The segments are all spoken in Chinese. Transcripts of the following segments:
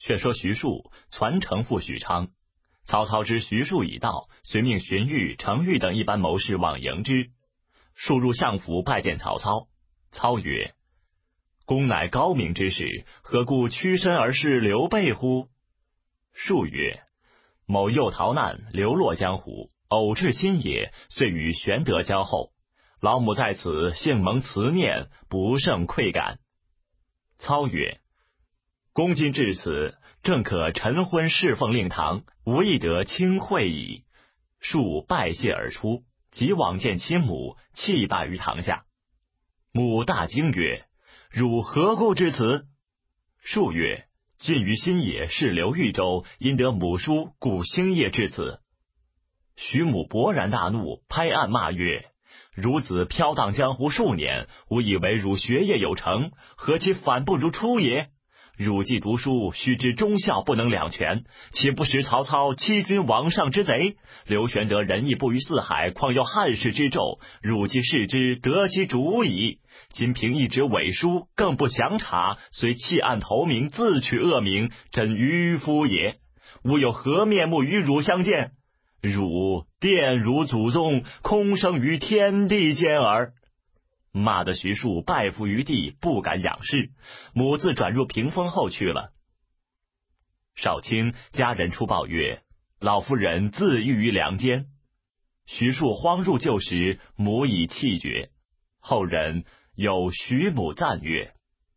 却说徐庶传承赴许昌，曹操知徐庶已到，遂命荀彧、程昱等一般谋士往迎之。庶入相府拜见曹操。操曰：公乃高明之士，何故屈身而事刘备乎？庶曰：某又逃难，流落江湖，偶至新野，遂与玄德交厚。老母在此，幸蒙慈念，不胜愧感。操曰：公今至此，正可晨昏侍奉令堂，无亦得清惠矣。庶拜谢而出，即往见其母，泣拜于堂下。母大惊曰：汝何故至此？庶曰：近于新野，是刘豫州，因得母书，故星夜至此。徐母勃然大怒，拍案骂曰：孺子飘荡江湖数年，吾以为汝学业有成，何其反不如初也？汝既读书，须知忠孝不能两全，岂不识曹操欺君罔上之贼？刘玄德仁义布于四海，况有汉室之胄？汝既视之，得其主矣。今凭一纸伪书，更不详查，虽弃暗投明，自取恶名，真愚夫也。吾有何面目与汝相见？汝玷辱祖宗，空生于天地间耳。骂得徐庶拜伏于地，不敢仰视。母自转入屏风后去了。少卿家人出报曰：老夫人自缢于梁间。徐庶慌入旧时，母已气绝。后人有徐母赞曰：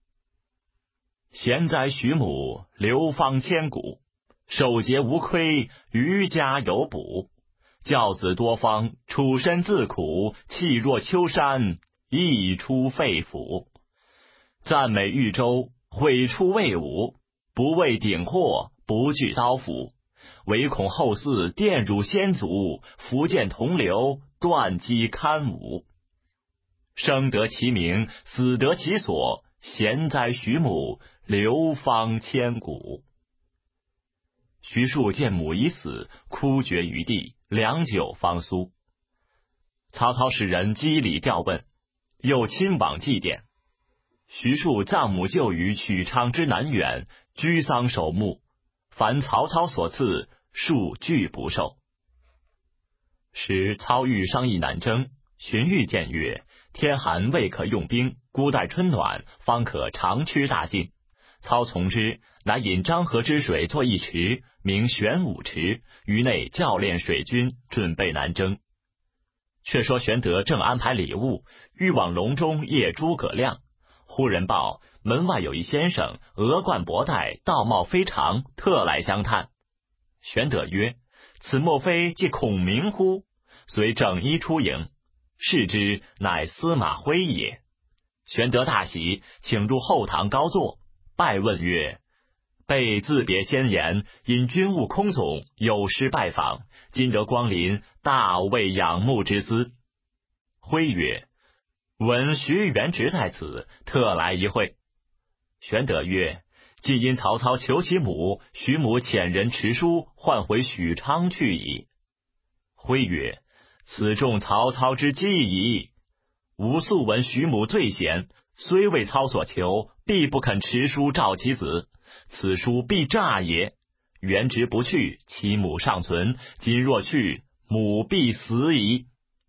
贤哉徐母，流芳千古，守节无亏，余家有补。教子多方，处身自苦，气若秋山，溢出肺腑。赞美豫州，毁出魏武，不畏鼎祸，不惧刀斧，唯恐后嗣玷辱先祖，福建同流，断机堪武。生得其名，死得其所，贤哉徐母，流芳千古。徐庶见母已死，哭绝于地，良久方苏。曹操使人赍礼吊问，又亲往祭奠。徐庶葬母就于许昌之南远，居丧守墓，凡曹操所赐，庶拒不受。时操欲商议南征，荀彧谏曰：天寒未可用兵，孤待春暖，方可长驱大进。操从之，乃引漳河之水作一池，名玄武池，于内教练水军，准备南征。却说玄德正安排礼物，欲往隆中谒诸葛亮，忽人报门外有一先生，额冠博带，道貌非常，特来相探。玄德曰：此莫非即孔明乎？遂整衣出迎，视之，乃司马徽也。玄德大喜，请入后堂高坐，拜问曰：备自别先言，因军务空总，有失拜访，今得光临，大为仰慕之思。徽曰：闻徐元直在此，特来一会。玄德曰：既因曹操求其母，徐母遣人持书，唤回许昌去矣。徽曰：此中曹操之计矣。吾素闻徐母最贤，虽为操所求，必不肯持书召其子，此书必诈也。元直不去，其母尚存，今若去，母必死矣。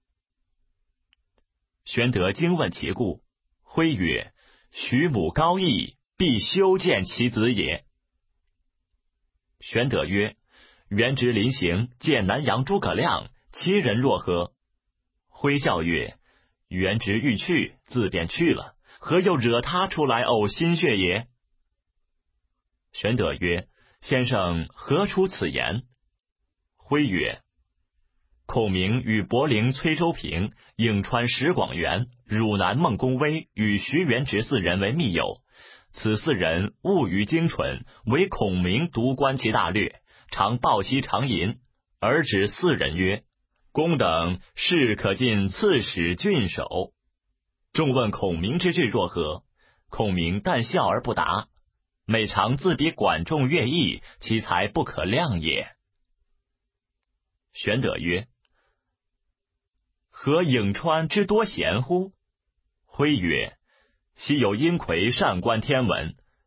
玄德惊问其故，徽曰：徐母高义，必修建其子也。玄德曰：元直临行，见南阳诸葛亮，其人若何？徽笑曰：元直欲去，自便去了，何又惹他出来呕心血也？玄德曰：先生何出此言？徽曰：孔明与柏陵崔州平、颍川石广元、汝南孟公威与徐元直四人为密友，此四人务于精蠢，唯孔明独观其大略，常抱膝长吟，而指四人曰：公等是可进刺史郡守。众问孔明之志若何？孔明但笑而不答，每常自比管仲、乐毅，其才不可量也。玄德曰：何颍川之多贤乎？徽曰：昔有阴魁善观天文，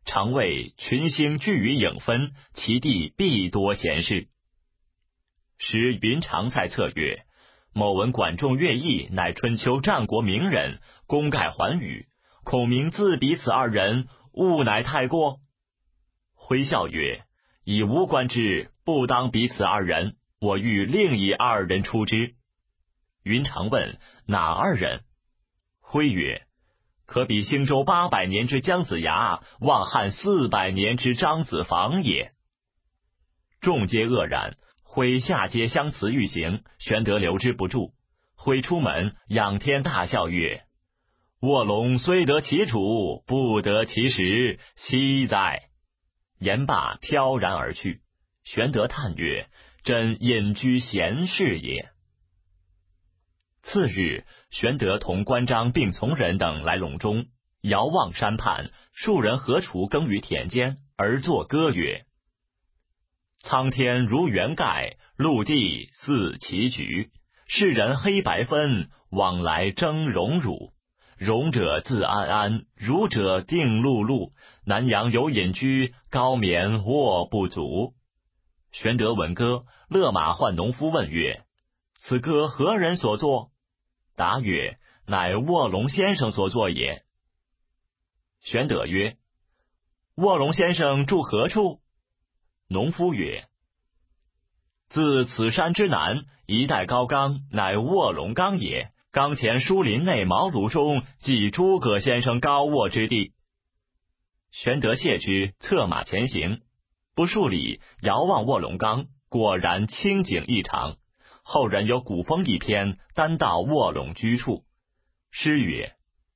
常谓群星聚于影分，其地必多贤士。时云长在侧曰：某闻管仲、乐毅乃春秋战国名人，功盖寰宇，孔明自比此二人，勿乃太过。挥笑曰：以吾观之，不当比此二人，我欲另以二人出之。云长问：哪二人？挥曰：可比兴周800年之姜子牙，望汉400年之张子房也。众皆愕然。挥下阶相辞欲行，玄德留之不住。挥出门，仰天大笑曰：卧龙虽得其主，不得其时，惜哉！言罢，飘然而去。玄德叹曰：真隐居闲士也。次日，玄德同关张并从人等来陇中，遥望山畔，数人合锄耕于田间，而作歌曰：苍天如圆盖，陆地似棋局。世人黑白分，往来争荣辱。荣者自安安，辱者定碌碌。南阳有隐居，高眠卧不足。玄德闻歌，勒马唤农夫问曰：此歌何人所作？答曰：乃卧龙先生所作也。玄德曰：卧龙先生住何处？农夫曰：自此山之南，一带高冈，乃卧龙冈也。冈前书林内茅庐中，即诸葛先生高卧之地。玄德谢之，策马前行。不数里，遥望卧龙冈，果然清景异常。后人有古风一篇，单道卧龙居处。诗曰：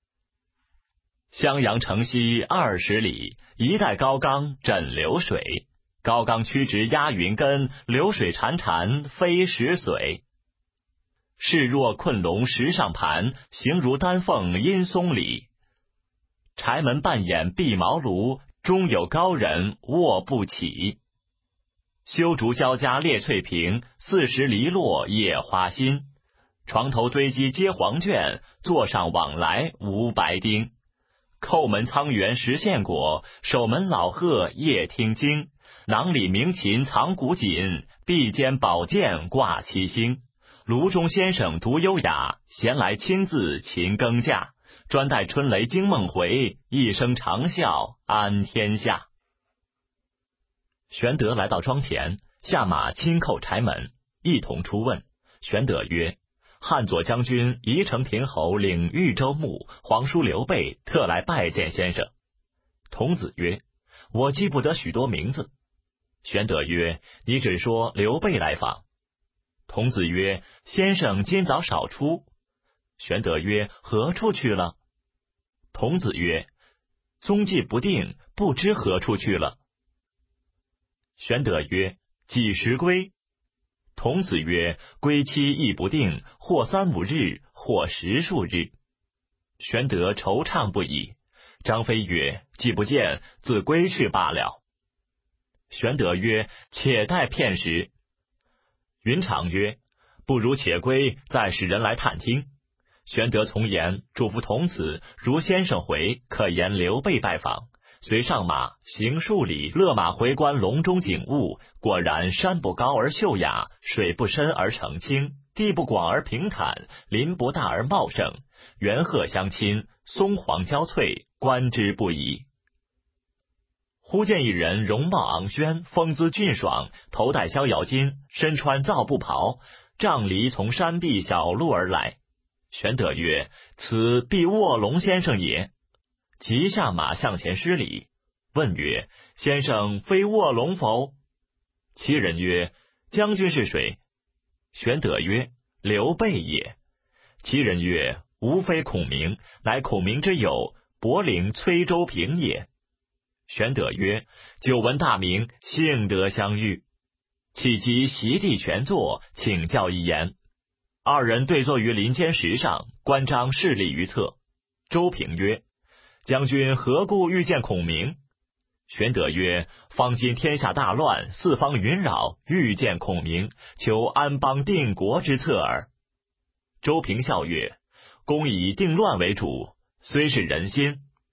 襄阳城西20里，一带高冈枕流水。高冈曲直压云根，流水潺潺飞石髓。势若困龙石上盘，形如丹凤阴松里。柴门半掩闭茅庐，中有高人卧不起。修竹交加列翠屏，40篱落野花新。床头堆积皆黄卷，座上往来无白丁。叩门苍猿食线果，守门老鹤夜听经。囊里鸣琴藏古锦，臂间宝剑挂七星。炉中先生独优雅，闲来亲自勤耕稼。专待春雷惊梦回，一声长啸安天下。玄德来到庄前，下马轻叩柴门，一同出问。玄德曰：汉左将军宜城亭侯领豫州牧皇叔刘备特来拜见先生。童子曰：我记不得许多名字。玄德曰：你只说刘备来访。童子曰：先生今早少出。玄德曰：何处去了？童子曰：踪迹不定，不知何处去了。玄德曰：几时归？童子曰：归期亦不定，或3、5日，或10数日。玄德惆怅不已。张飞曰：既不见，自归去罢了。玄德曰：且待片时。云长曰：不如且归，再使人来探听。玄德从言，嘱咐童子，如先生回，可言刘备拜访。随上马，行数里，勒马回观隆中景物。果然山不高而秀雅，水不深而澄清，地不广而平坦，林不大而茂盛，猿鹤相亲，松黄交翠，观之不已。忽见一人容貌昂轩，风姿俊爽，头戴逍遥巾，身穿皂布袍，杖藜从山壁小路而来。玄德曰：此必卧龙先生也。即下马向前施礼，问曰：先生非卧龙否？其人曰：将军是谁？玄德曰：刘备也。其人曰：吾非孔明，乃孔明之友，伯陵崔州平也。玄德曰：久闻大名，幸得相遇。岂即席地全坐，请教一言。二人对坐于林间石上，关张侍立于侧。周平曰：将军何故欲见孔明？玄德曰：方今天下大乱，四方云扰，欲见孔明，求安邦定国之策耳。周平笑曰：公以定乱为主，虽是人心，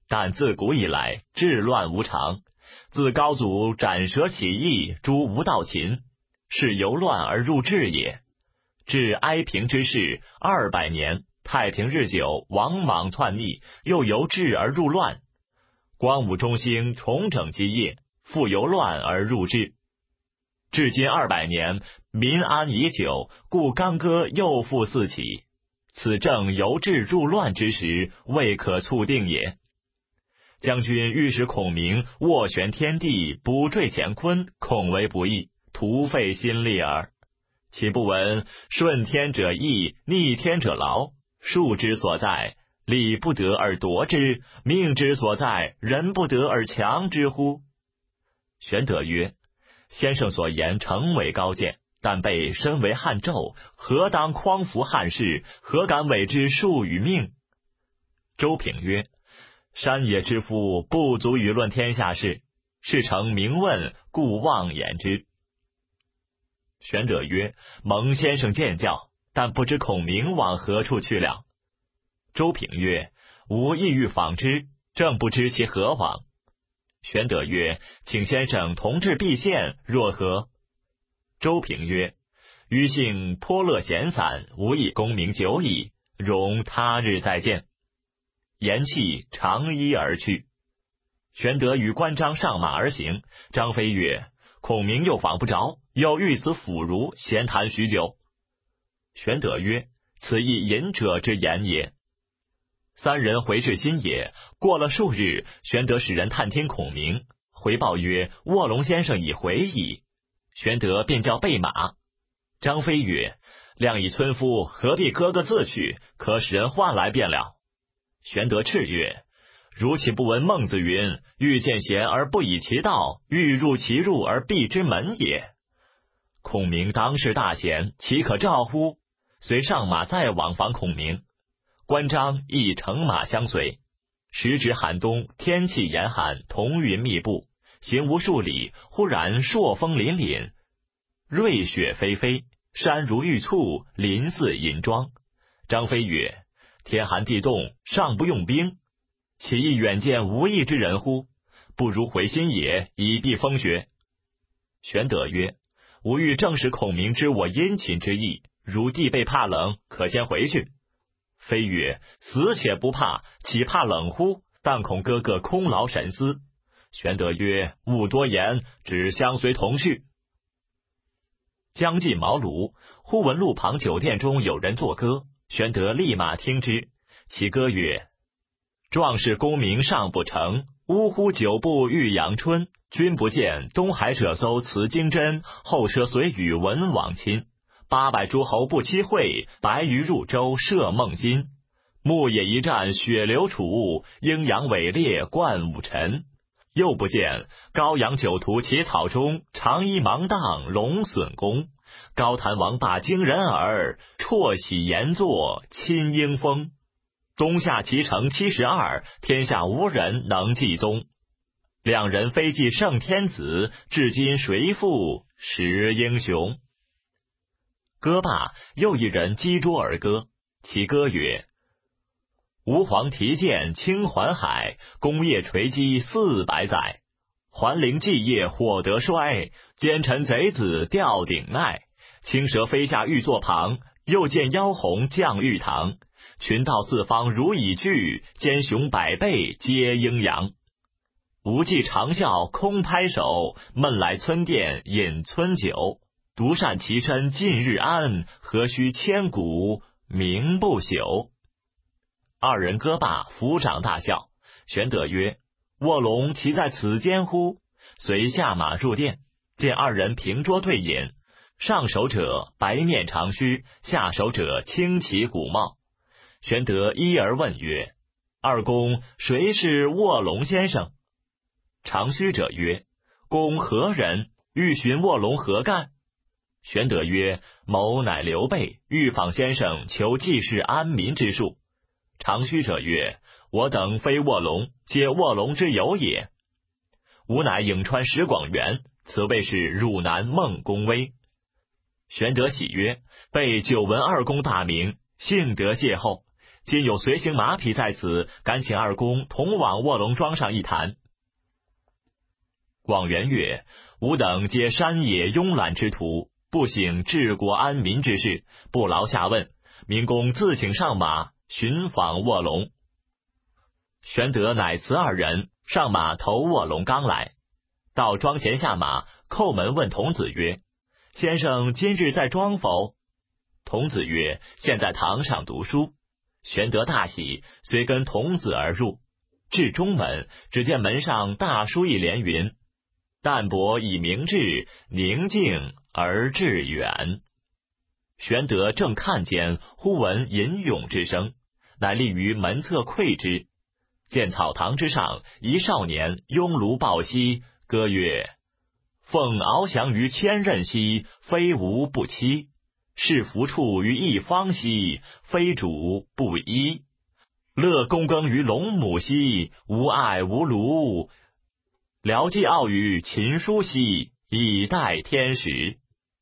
但自古以来治乱无常，自高祖斩蛇起义，诛无道秦，是由乱而入治也。至哀平之世200年，太平日久，王莽篡逆，又由治而入乱。光武中兴，重整基业，复由乱而入治。至今200年，民安已久，故干戈又复四起。此正由治入乱之时，未可促定也。将军欲使孔明斡旋天地，补缀乾坤，恐为不义，徒费心力耳。岂不闻顺天者易，逆天者劳？术之所在，礼不得而夺之；命之所在，人不得而强之乎？玄德曰：先生所言诚为高见，但备身为汉胄，何当匡扶汉室？何敢违之术与命？周平曰：山野之夫，不足以论天下事，事成明问，故妄言之。玄德曰：蒙先生见教，但不知孔明往何处去了。周平曰：吾意欲访之，正不知其何往。玄德曰：请先生同至蓟县，若何？周平曰：余性颇乐闲散，无以功名久矣，容他日再见。言讫，长揖而去。玄德与关张上马而行。张飞曰：孔明又访不着，又遇此腐儒，闲谈许久。玄德曰：此亦隐者之言也。三人回至新野，过了数日，玄德使人探听孔明，回报曰：卧龙先生已回矣。玄德便叫备马。张飞曰：亮以村夫，何必各个自去？可使人唤来便了。玄德叱曰：如岂不闻孟子云：欲见贤而不以其道，欲入其入而闭之门也。孔明当世大贤，岂可召乎？遂上马再往访孔明。关张亦乘马相随。时值寒冬，天气严寒，彤云密布，行无数里，忽然朔风凛凛，瑞雪霏霏，山如玉簇，林似银装。张飞曰：天寒地冻，尚不用兵，岂亦远见无义之人乎？不如回新野，以避风雪。玄德曰：吾欲正使孔明知我殷勤之意，如弟辈怕冷，可先回去。飞曰：死且不怕，岂怕冷乎？但恐哥哥空劳神思。玄德曰：勿多言，只相随同去。将近茅庐，忽闻路旁酒店中有人作歌。玄德立马听之，其歌曰：壮士功名尚不成，呜呼九步欲阳春。君不见，东海者搜辞经真，后车随羽文往亲。800诸侯不期会，白鱼入舟射孟津。牧野一战血流楚，阴阳伟烈冠武臣。又不见，高阳酒徒起草中，长衣芒荡龙损弓。高谈王霸惊人耳，啜喜言作亲英风。东夏齐城72，天下无人能继宗。两人非继圣天子，至今谁复识英雄？歌罢，又一人击桌而歌，其歌曰：吾皇提剑清环海，功业垂基400载。桓灵继业火得衰，奸臣贼子吊顶鼐。青蛇飞下玉座旁，又见妖红降玉堂。群盗四方如蚁聚，奸雄百倍皆阴阳。无忌长啸空拍手，闷来村店饮村酒。独善其身近日安，何须千古名不朽。二人歌罢，抚掌大笑。玄德曰：卧龙岂在此间乎？遂下马入殿，见二人平桌对饮，上手者白面长须，下手者青旗鼓帽。玄德一而问曰：二公谁是卧龙先生？长须者曰：公何人？欲寻卧龙何干？玄德曰：某乃刘备，欲访先生求济世安民之术。长须者曰：我等非卧龙，皆卧龙之友也。吾乃颍川石广元，此谓是汝南孟公威。玄德喜曰：备久闻二公大名，幸得邂逅。 今有随行马匹在此，敢请二公同往卧龙庄上一谈。”广元曰：“吾等皆山野慵懒之徒，不省治国安民之事，不劳下问，明公自请上马，寻访卧龙。”玄德乃辞二人，上马投卧龙冈来。到庄前下马，叩门问童子曰：“先生今日在庄否？”童子曰：“现在堂上读书。”玄德大喜，遂跟童子而入。至中门，只见门上大书一联云：“淡泊以明志，宁静而致远。”玄德正看间，忽闻吟咏之声，乃立于门侧窥之。见草堂之上，一少年拥炉抱膝，歌曰：“凤翱翔于千仞兮，非吾不期；是福处于一方兮，非主不依。乐躬耕于龙母兮，无爱无庐；聊寄傲于秦书兮，以待天时。”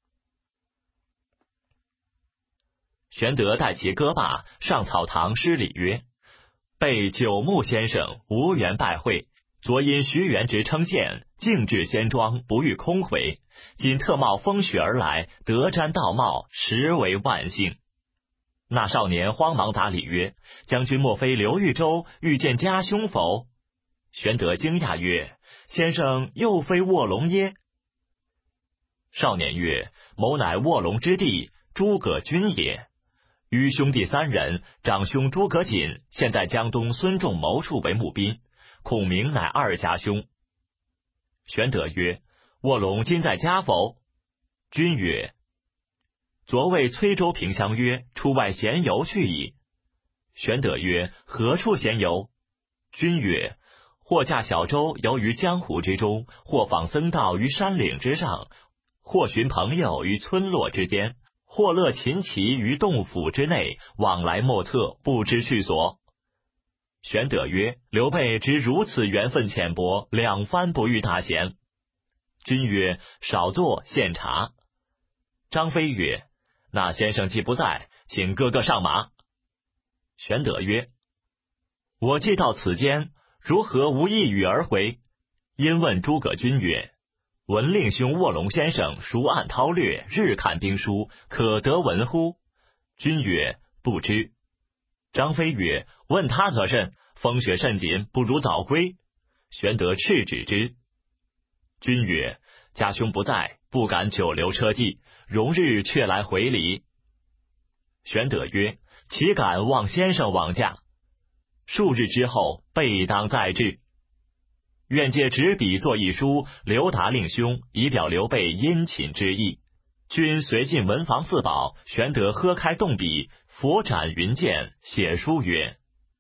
玄德待其歌罢，上草堂施礼曰：“备九牧先生无缘拜会，昨因徐元直称谏，径至仙庄，不欲空回。今特冒风雪而来，得瞻道貌，实为万幸。”那少年慌忙答礼曰：“将军莫非刘豫州遇见家兄否？”玄德惊讶曰：“先生又非卧龙耶？”少年曰：“某乃卧龙之弟，诸葛均也。余兄弟三人，长兄诸葛瑾现在江东孙仲谋处为募兵，孔明乃二家兄。”玄德曰：“卧龙今在家否？”均曰：“昨为崔州平相约，出外闲游去矣。”玄德曰：“何处闲游？”均曰：“或驾小舟游于江湖之中，或访僧道于山岭之上，或寻朋友于村落之间，或乐琴棋于洞府之内，往来莫测，不知去所。”玄德曰：“刘备知如此缘分浅薄，两番不遇大贤。”均曰：“少坐，献茶。”张飞曰：“那先生既不在，请哥哥上马。”玄德曰：“我既到此间，如何无一语而回？”因问诸葛均曰：“闻令兄卧龙先生熟谙韬略，日看兵书，可得闻乎？”均曰：“不知。”张飞曰：“问他则甚，风雪甚紧，不如早归。”玄德斥止之。均曰：“家兄不在，不敢久留车骑，容日却来回礼。”玄德曰：“岂敢望先生往驾？数日之后，备当再至。愿借纸笔作一书，留达令兄，以表刘备殷勤之意。”均随进文房四宝，玄德喝开动笔，佛展云剑，写书曰：“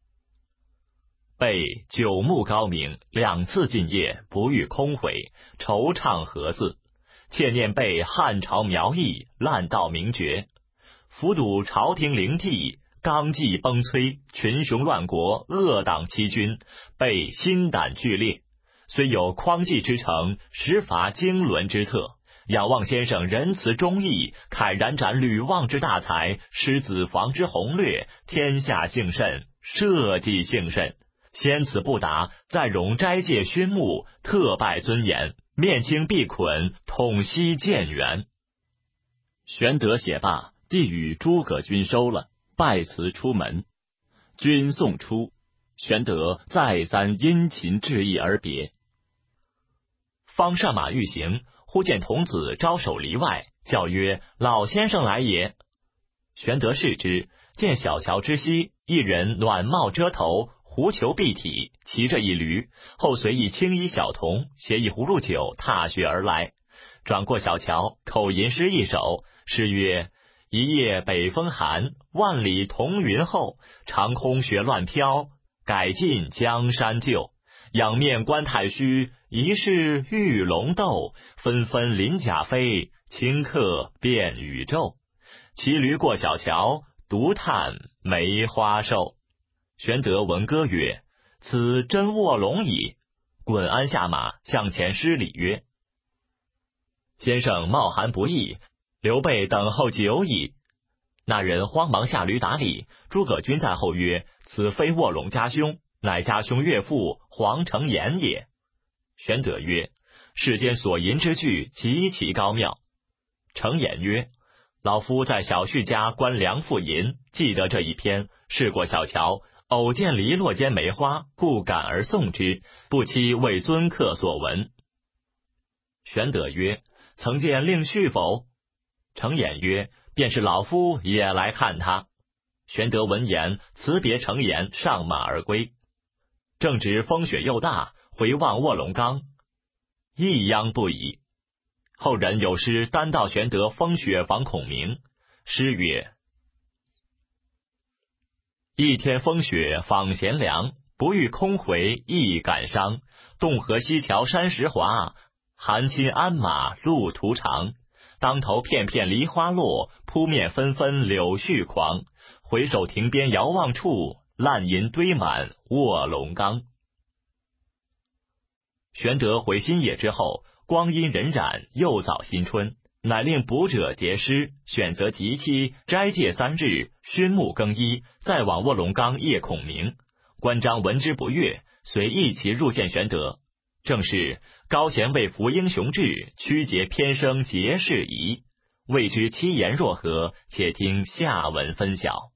备九牧高明，两次进谒，不遇空回，惆怅何似？切念备汉朝苗裔，滥道名爵，伏睹朝廷凌替，纲纪崩摧，群雄乱国，恶党欺君，备心胆俱裂。虽有匡济之诚，实乏经纶之策。仰望先生仁慈忠义，慨然展吕望之大才，狮子房之宏略，天下幸甚，社稷幸甚。先此不达，再容斋戒勋目，特拜尊严，面清臂捆，统悉建元。”玄德写罢，递与诸葛均收了，拜辞出门。均送出，玄德再三殷勤致意而别。方上马欲行，忽见童子招手篱外，叫曰：“老先生来也。”玄德视之，见小桥之西，一人暖帽遮头，狐裘蔽体，骑着一驴，后随一青衣小童，携一葫芦酒，踏雪而来。转过小桥，口吟诗一首，诗曰：“一夜北风寒，万里彤云厚。长空雪乱飘，改尽江山旧。仰面观太虚，疑是玉龙斗。纷纷鳞甲飞，顷刻变宇宙。骑驴过小桥，独叹梅花瘦。”玄德闻歌曰：“此真卧龙矣！”滚鞍下马，向前施礼曰：“先生冒寒不易，刘备等候久矣。” 那人慌忙下驴打礼。诸葛均在后曰：“此非卧龙家兄，乃家兄岳父黄承彦也。”玄德曰：“世间所吟之句极其高妙。”承彦曰：“老夫在小婿家观梁父吟，记得这一篇。试过小桥，偶见篱落间梅花，故感而诵之，不期为尊客所闻。”玄德曰：“曾见令婿否？”承彦曰：“便是老夫也来看他。”玄德闻言，辞别承彦，上马而归。正值风雪又大，回望卧龙冈，异央不已。后人有诗单道玄德风雪访孔明，诗曰：“一天风雪访贤良，不遇空回亦感伤。洞河西桥山石滑，寒侵鞍马路途长。当头片片梨花落，扑面纷纷柳絮狂。回首亭边遥望处，烂银堆满卧龙冈。”玄德回新野之后，光阴荏苒，又早新春，乃令卜者叠诗，选择吉期，斋戒3日，熏沐更衣，再往卧龙冈谒孔明。关张闻之不悦，遂一齐入见玄德。正是高贤未服英雄志，屈节偏生节士仪。未知其言若何，且听下文分晓。